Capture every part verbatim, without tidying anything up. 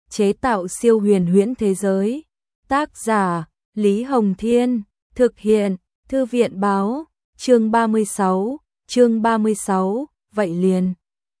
chế tạo siêu huyền huyễn thế giới. Tác giả Lý Hồng Thiên, thực hiện Thư viện báo, chương ba mươi sáu, chương ba mươi sáu, vậy liền.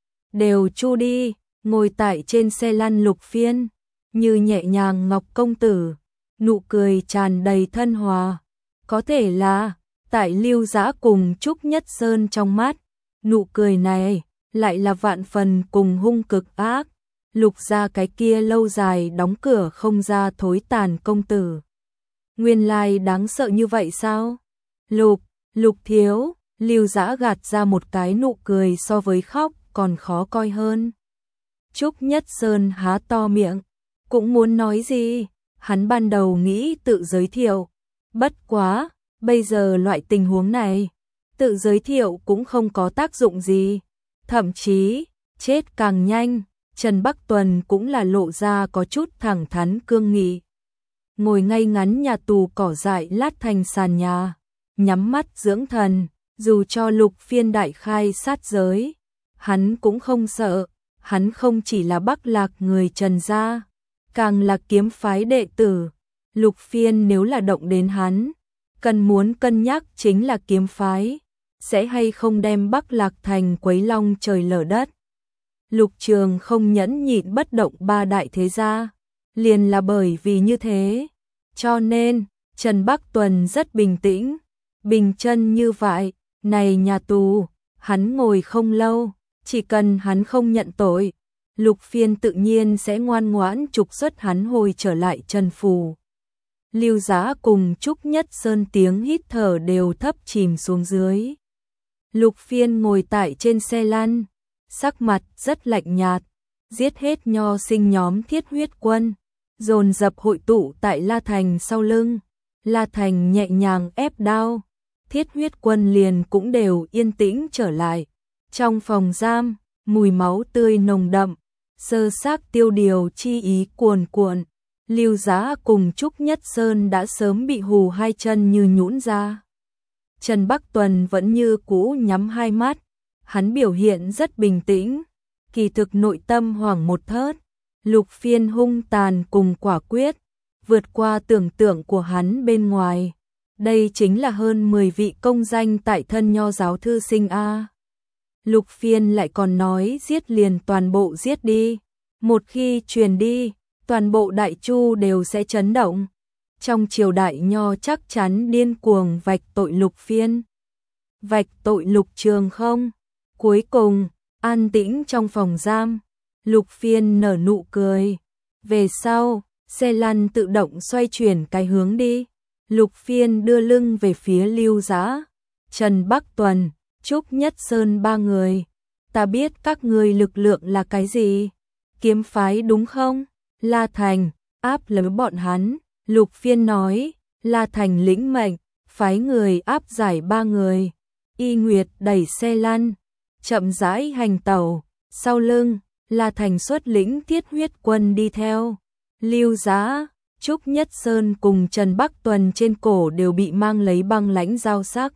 Đều chu đi, ngồi tại trên xe lăn Lục Phiên, như nhẹ nhàng ngọc công tử, nụ cười tràn đầy thân hòa. Có thể là, tại Lưu Dã cùng Trúc Nhất Sơn trong mắt, nụ cười này lại là vạn phần cùng hung cực ác. Lục gia cái kia lâu dài đóng cửa không ra thối tàn công tử. Nguyên lai đáng sợ như vậy sao? Lục, Lục thiếu, Lưu Dã gạt ra một cái nụ cười so với khóc còn khó coi hơn. Trúc Nhất Sơn há to miệng, cũng muốn nói gì, hắn ban đầu nghĩ tự giới thiệu. Bất quá, bây giờ loại tình huống này, tự giới thiệu cũng không có tác dụng gì. Thậm chí, chết càng nhanh, Trần Bắc Tuần cũng là lộ ra có chút thẳng thắn cương nghị. Ngồi ngay ngắn nhà tù cỏ dại lát thành sàn nhà, nhắm mắt dưỡng thần, dù cho Lục Phiên đại khai sát giới, hắn cũng không sợ, hắn không chỉ là Bắc Lạc người Trần gia, càng là kiếm phái đệ tử. Lục Phiên nếu là động đến hắn, cần muốn cân nhắc chính là kiếm phái sẽ hay không đem Bắc Lạc thành quấy long trời lở đất. Lục Trường không nhẫn nhịn bất động ba đại thế gia, liền là bởi vì như thế, cho nên Trần Bắc Tuần rất bình tĩnh, bình chân như vậy. Này nhà tù, hắn ngồi không lâu, chỉ cần hắn không nhận tội, Lục Phiên tự nhiên sẽ ngoan ngoãn trục xuất hắn hồi trở lại Trần Phủ. Lưu Dã cùng Trúc Nhất Sơn tiếng hít thở đều thấp chìm xuống dưới. Lục Phiên ngồi tại trên xe lăn, sắc mặt rất lạnh nhạt, giết hết nho sinh nhóm thiết huyết quân, dồn dập hội tụ tại La Thành sau lưng. La Thành nhẹ nhàng ép đao, thiết huyết quân liền cũng đều yên tĩnh trở lại. Trong phòng giam, mùi máu tươi nồng đậm, sơ xác tiêu điều chi ý cuồn cuộn. Lưu Dã cùng Trúc Nhất Sơn đã sớm bị hù hai chân như nhũn ra. Trần Bắc Tuần vẫn như cũ nhắm hai mắt, hắn biểu hiện rất bình tĩnh, kỳ thực nội tâm hoảng một thớt. Lục Phiên hung tàn cùng quả quyết, vượt qua tưởng tượng của hắn bên ngoài. Đây chính là hơn mười vị công danh tại thân nho giáo thư sinh a. Lục Phiên lại còn nói giết liền toàn bộ giết đi, một khi truyền đi, toàn bộ Đại Chu đều sẽ chấn động. Trong triều đại nho chắc chắn điên cuồng vạch tội Lục Phiên, vạch tội Lục Trường không. Cuối cùng, an tĩnh trong phòng giam, Lục Phiên nở nụ cười. Về sau, xe lăn tự động xoay chuyển cái hướng đi. Lục Phiên đưa lưng về phía Lưu Dã, Trần Bắc Tuần, Trúc Nhất Sơn ba người. Ta biết các người lực lượng là cái gì? Kiếm phái đúng không? La Thành, áp lấy bọn hắn. Lục Phiên nói, La Thành lĩnh mệnh, phái người áp giải ba người. Y Nguyệt đẩy xe lăn, chậm rãi hành tẩu, sau lưng, La Thành xuất lĩnh thiết huyết quân đi theo. Lưu Dã, Trúc Nhất Sơn cùng Trần Bắc Tuần trên cổ đều bị mang lấy băng lãnh dao sắc,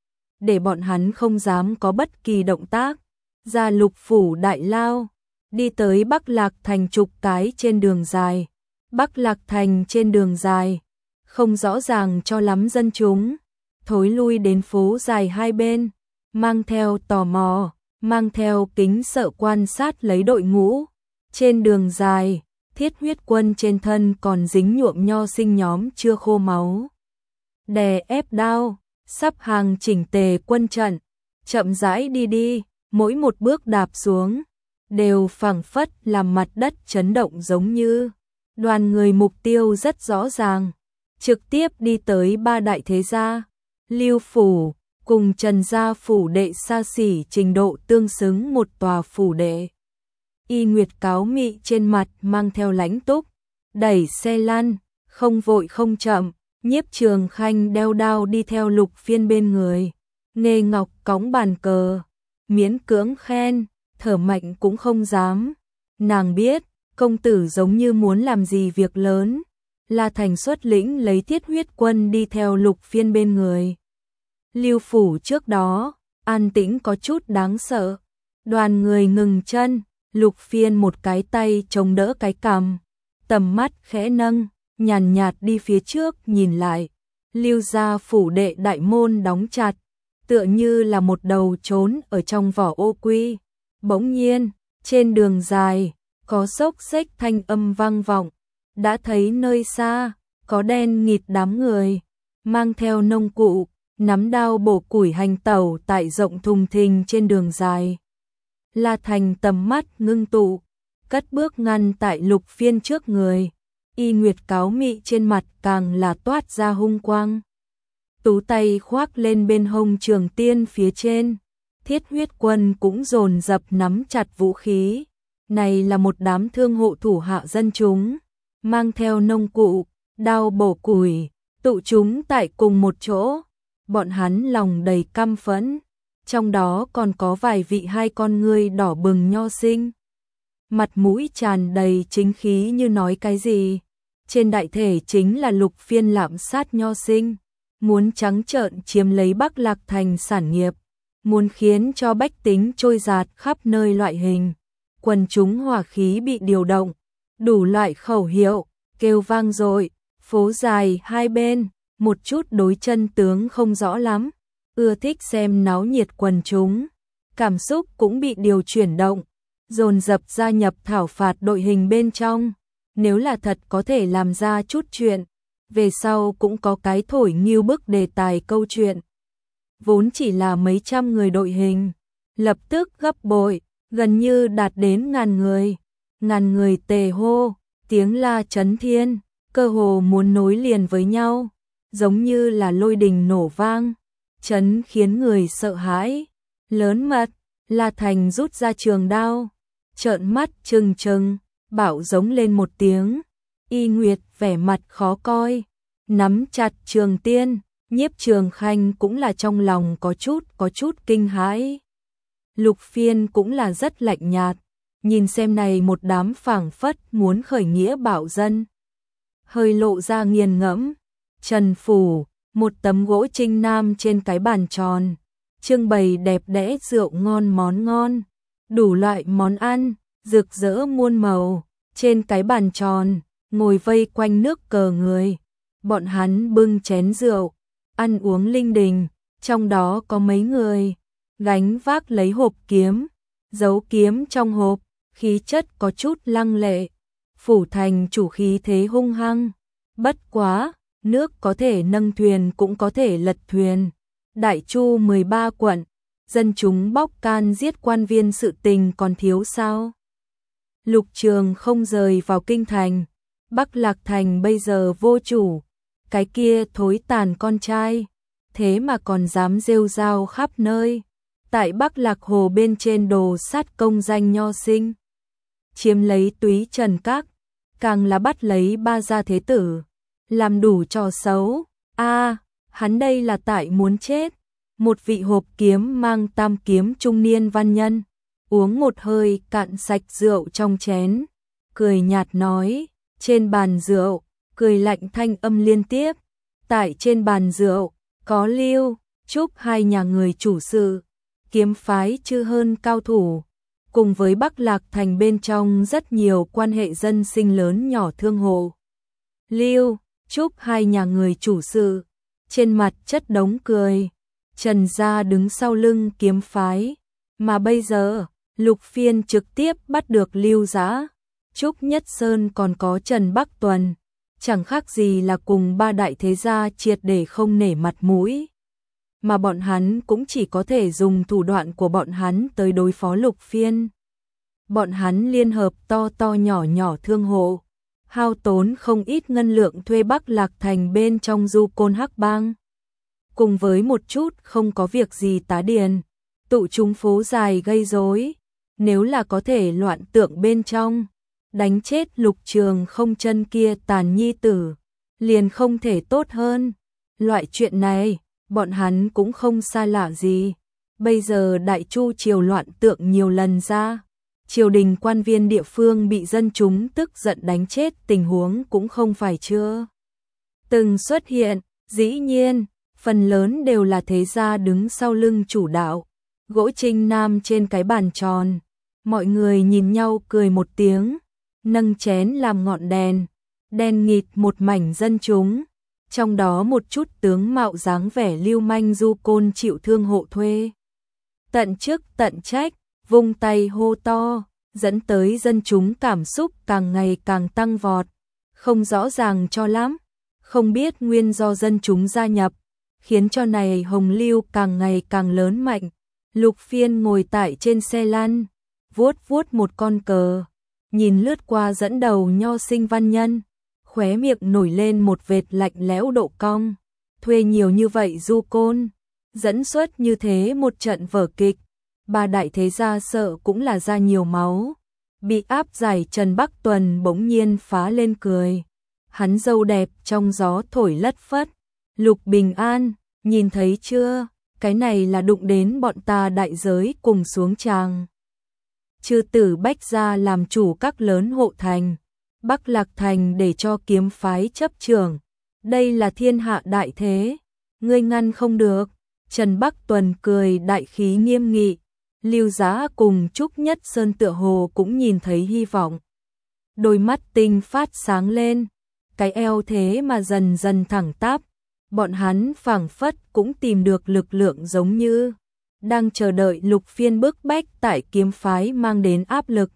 để bọn hắn không dám có bất kỳ động tác. Ra Lục phủ đại lao, đi tới Bắc Lạc thành chục cái trên đường dài. Bắc Lạc thành trên đường dài, không rõ ràng cho lắm dân chúng, thối lui đến phố dài hai bên, mang theo tò mò, mang theo kính sợ quan sát lấy đội ngũ. Trên đường dài, thiết huyết quân trên thân còn dính nhuộm nho sinh nhóm chưa khô máu. Đè ép đao, sắp hàng chỉnh tề quân trận, chậm rãi đi đi, mỗi một bước đạp xuống, đều phảng phất làm mặt đất chấn động giống như. Đoàn người mục tiêu rất rõ ràng, trực tiếp đi tới ba đại thế gia, Lưu phủ cùng Trần gia phủ đệ xa xỉ trình độ tương xứng một tòa phủ đệ. Y Nguyệt cáo mị trên mặt mang theo lãnh túc, đẩy xe lăn, không vội không chậm. Nhiếp Trường Khanh đeo đao đi theo Lục Phiên bên người, Nghê Ngọc cõng bàn cờ, miễn cưỡng khen, thở mạnh cũng không dám. Nàng biết, công tử giống như muốn làm gì việc lớn. La Thành xuất lĩnh lấy thiết huyết quân đi theo Lục Phiên bên người. Lưu phủ trước đó, an tĩnh có chút đáng sợ. Đoàn người ngừng chân, Lục Phiên một cái tay chống đỡ cái cằm, tầm mắt khẽ nâng, nhàn nhạt đi phía trước nhìn lại. Lưu gia phủ đệ đại môn đóng chặt, tựa như là một đầu trốn ở trong vỏ ô quy. Bỗng nhiên, trên đường dài, có xốc xếch thanh âm vang vọng, đã thấy nơi xa, có đen nghịt đám người, mang theo nông cụ, nắm đao bổ củi hành tẩu tại rộng thùng thình trên đường dài. La Thành tầm mắt ngưng tụ, cất bước ngăn tại Lục Phiên trước người, y nguyệt cáo mị trên mặt càng là toát ra hung quang. Tú tay khoác lên bên hông trường tiên phía trên, Thiết Huyết Quân cũng dồn dập nắm chặt vũ khí. Này là một đám thương hộ thủ hạ dân chúng, mang theo nông cụ, đao bổ củi, tụ chúng tại cùng một chỗ. Bọn hắn lòng đầy căm phẫn, trong đó còn có vài vị hai con ngươi đỏ bừng nho sinh. Mặt mũi tràn đầy chính khí như nói cái gì. Trên đại thể chính là Lục Phiên lạm sát nho sinh, muốn trắng trợn chiếm lấy Bắc Lạc Thành sản nghiệp, muốn khiến cho bách tính trôi dạt khắp nơi loại hình. Quần chúng hỏa khí bị điều động, đủ loại khẩu hiệu, kêu vang dội, phố dài hai bên, một chút đối chân tướng không rõ lắm, ưa thích xem náo nhiệt quần chúng, cảm xúc cũng bị điều chuyển động, dồn dập gia nhập thảo phạt đội hình bên trong, nếu là thật có thể làm ra chút chuyện, về sau cũng có cái thổi nghiêu bức đề tài câu chuyện. Vốn chỉ là mấy trăm người đội hình, lập tức gấp bội, gần như đạt đến ngàn người, ngàn người tề hô, tiếng la chấn thiên, cơ hồ muốn nối liền với nhau, giống như là lôi đình nổ vang, chấn khiến người sợ hãi. Lớn mật, La Thành rút ra trường đao, trợn mắt trừng trừng, bảo giống lên một tiếng. Y Nguyệt vẻ mặt khó coi, nắm chặt trường tiên, Nhiếp Trường Khanh cũng là trong lòng có chút có chút kinh hãi. Lục Phiên cũng là rất lạnh nhạt, nhìn xem này một đám phảng phất muốn khởi nghĩa bạo dân. Hơi lộ ra nghiền ngẫm, trần phủ, một tấm gỗ trinh nam trên cái bàn tròn, trưng bày đẹp đẽ rượu ngon món ngon, đủ loại món ăn, rực rỡ muôn màu, trên cái bàn tròn, ngồi vây quanh nước cờ người. Bọn hắn bưng chén rượu, ăn uống linh đình, trong đó có mấy người gánh vác lấy hộp kiếm, giấu kiếm trong hộp, khí chất có chút lăng lệ, phủ thành chủ khí thế hung hăng. Bất quá, nước có thể nâng thuyền cũng có thể lật thuyền. Đại Chu mười ba quận, dân chúng bóc can giết quan viên sự tình còn thiếu sao? Lục Trường không rời vào kinh thành, Bắc Lạc Thành bây giờ vô chủ, cái kia thối tàn con trai, thế mà còn dám rêu rao khắp nơi. Tại Bắc Lạc Hồ bên trên đồ sát công danh nho sinh, chiếm lấy túy trần các, càng là bắt lấy ba gia thế tử, làm đủ trò xấu. A, à, hắn đây là tại muốn chết. Một vị hộp kiếm mang tam kiếm trung niên văn nhân, uống một hơi cạn sạch rượu trong chén, cười nhạt nói, trên bàn rượu, cười lạnh thanh âm liên tiếp. Tại trên bàn rượu, có Lưu, Trúc hai nhà người chủ sự, kiếm phái chư hơn cao thủ, cùng với Bắc Lạc Thành bên trong rất nhiều quan hệ dân sinh lớn nhỏ thương hộ. Lưu, Trúc hai nhà người chủ sự, trên mặt chất đống cười, Trần gia đứng sau lưng kiếm phái, mà bây giờ, Lục Phiên trực tiếp bắt được Lưu Dã, Trúc Nhất Sơn còn có Trần Bắc Tuần, chẳng khác gì là cùng ba đại thế gia triệt để không nể mặt mũi. Mà bọn hắn cũng chỉ có thể dùng thủ đoạn của bọn hắn tới đối phó Lục Phiên. Bọn hắn liên hợp to to nhỏ nhỏ thương hộ, hao tốn không ít ngân lượng thuê Bắc Lạc Thành bên trong du côn hắc bang. Cùng với một chút không có việc gì tá điền, tụ chúng phố dài gây rối, nếu là có thể loạn tượng bên trong, đánh chết Lục Trường không chân kia tàn nhi tử, liền không thể tốt hơn. Loại chuyện này, bọn hắn cũng không xa lạ gì. Bây giờ Đại Chu triều loạn tượng nhiều lần ra, triều đình quan viên địa phương bị dân chúng tức giận đánh chết tình huống cũng không phải chưa từng xuất hiện. Dĩ nhiên, phần lớn đều là thế gia đứng sau lưng chủ đạo. Gỗ trinh nam trên cái bàn tròn, mọi người nhìn nhau cười một tiếng, nâng chén làm ngọn đèn, đen nghịt một mảnh dân chúng, trong đó một chút tướng mạo dáng vẻ lưu manh du côn chịu thương hộ thuê. Tận chức tận trách, vung tay hô to, dẫn tới dân chúng cảm xúc càng ngày càng tăng vọt, không rõ ràng cho lắm, không biết nguyên do dân chúng gia nhập, khiến cho này hồng lưu càng ngày càng lớn mạnh. Lục Phiên ngồi tại trên xe lăn, vuốt vuốt một con cờ, nhìn lướt qua dẫn đầu Nho Sinh văn nhân, khóe miệng nổi lên một vệt lạnh lẽo độ cong. Thuê nhiều như vậy du côn, dẫn xuất như thế một trận vở kịch, ba đại thế gia sợ cũng là ra nhiều máu. Bị áp giải Trần Bắc Tuần bỗng nhiên phá lên cười, hắn râu đẹp trong gió thổi lất phất. Lục Bình An, nhìn thấy chưa, cái này là đụng đến bọn ta đại giới cùng xuống tràng. Chư tử Bách gia làm chủ các lớn hộ thành, Bắc Lạc thành để cho kiếm phái chấp trưởng, đây là thiên hạ đại thế, ngươi ngăn không được. Trần Bắc Tuần cười đại khí nghiêm nghị, Lưu Giá cùng Trúc Nhất Sơn tựa hồ cũng nhìn thấy hy vọng. Đôi mắt tinh phát sáng lên, cái eo thế mà dần dần thẳng tắp, bọn hắn phảng phất cũng tìm được lực lượng giống như đang chờ đợi Lục Phiên bức bách tại kiếm phái mang đến áp lực,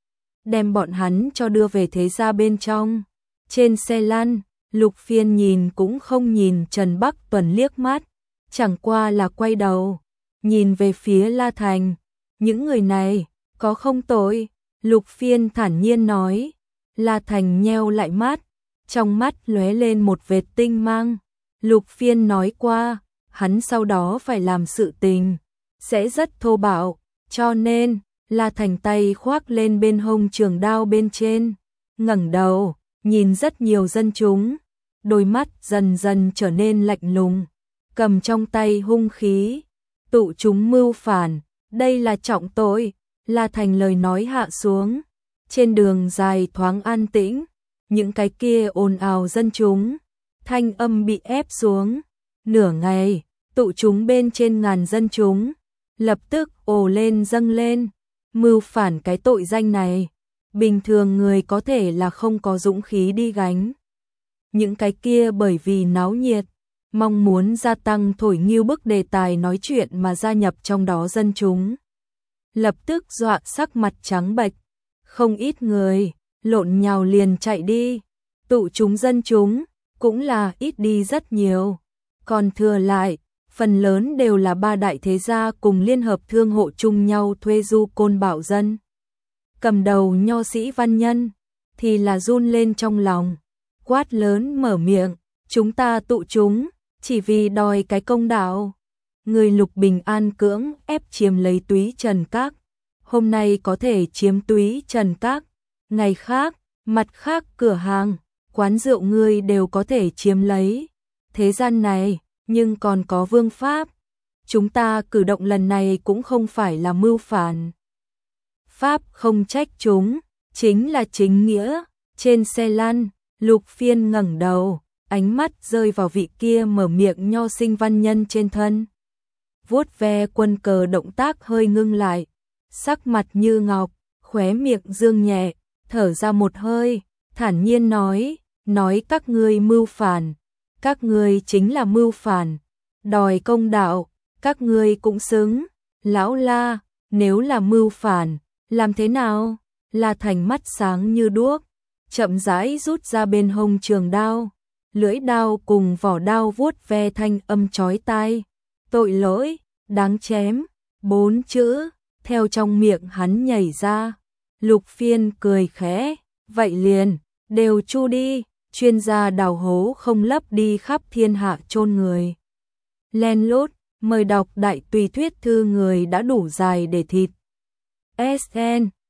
đem bọn hắn cho đưa về thế gia bên trong. Trên xe lăn, Lục Phiên nhìn cũng không nhìn Trần Bắc Tuần liếc mắt, chẳng qua là quay đầu, nhìn về phía La Thành. Những người này, có không tội? Lục Phiên thản nhiên nói. La Thành nheo lại mắt, trong mắt lóe lên một vệt tinh mang. Lục Phiên nói qua, hắn sau đó phải làm sự tình, sẽ rất thô bạo, cho nên, La Thành tay khoác lên bên hông trường đao bên trên, ngẩng đầu, nhìn rất nhiều dân chúng, đôi mắt dần dần trở nên lạnh lùng, cầm trong tay hung khí, tụ chúng mưu phản, đây là trọng tội. La Thành lời nói hạ xuống, trên đường dài thoáng an tĩnh, những cái kia ồn ào dân chúng, thanh âm bị ép xuống, nửa ngày, tụ chúng bên trên ngàn dân chúng, lập tức ồ lên dâng lên, mưu phản cái tội danh này, bình thường người có thể là không có dũng khí đi gánh. Những cái kia bởi vì náo nhiệt, mong muốn gia tăng thổi nghiêu bức đề tài nói chuyện mà gia nhập trong đó dân chúng, lập tức dọa sắc mặt trắng bệch, không ít người lộn nhào liền chạy đi, tụ chúng dân chúng cũng là ít đi rất nhiều, còn thừa lại phần lớn đều là ba đại thế gia cùng liên hợp thương hộ chung nhau thuê du côn bạo dân. Cầm đầu Nho Sĩ văn nhân thì là run lên trong lòng, quát lớn mở miệng, chúng ta tụ chúng chỉ vì đòi cái công đạo. Người Lục Bình An cưỡng ép chiếm lấy Túy Trần Các, hôm nay có thể chiếm Túy Trần Các, ngày khác, mặt khác cửa hàng, quán rượu ngươi đều có thể chiếm lấy. Thế gian này, nhưng còn có vương pháp. Chúng ta cử động lần này cũng không phải là mưu phản. Pháp không trách chúng, chính là chính nghĩa. Trên xe lăn, Lục Phiên ngẩng đầu, ánh mắt rơi vào vị kia mở miệng Nho Sinh văn nhân trên thân. Vuốt ve quân cờ động tác hơi ngưng lại, sắc mặt như ngọc, khóe miệng dương nhẹ, thở ra một hơi, thản nhiên nói, nói các ngươi mưu phản, các ngươi chính là mưu phản, đòi công đạo, các ngươi cũng xứng. Lão La, nếu là mưu phản, làm thế nào? La Thành mắt sáng như đuốc, chậm rãi rút ra bên hông trường đao, lưỡi đao cùng vỏ đao vuốt ve thanh âm chói tai. Tội lỗi, đáng chém, bốn chữ, theo trong miệng hắn nhảy ra. Lục Phiên cười khẽ, vậy liền, đều chu đi, chuyên gia đào hố không lấp đi khắp thiên hạ chôn người. Len lút, mời đọc đại tùy thuyết thư người đã đủ dài để thịt. ét en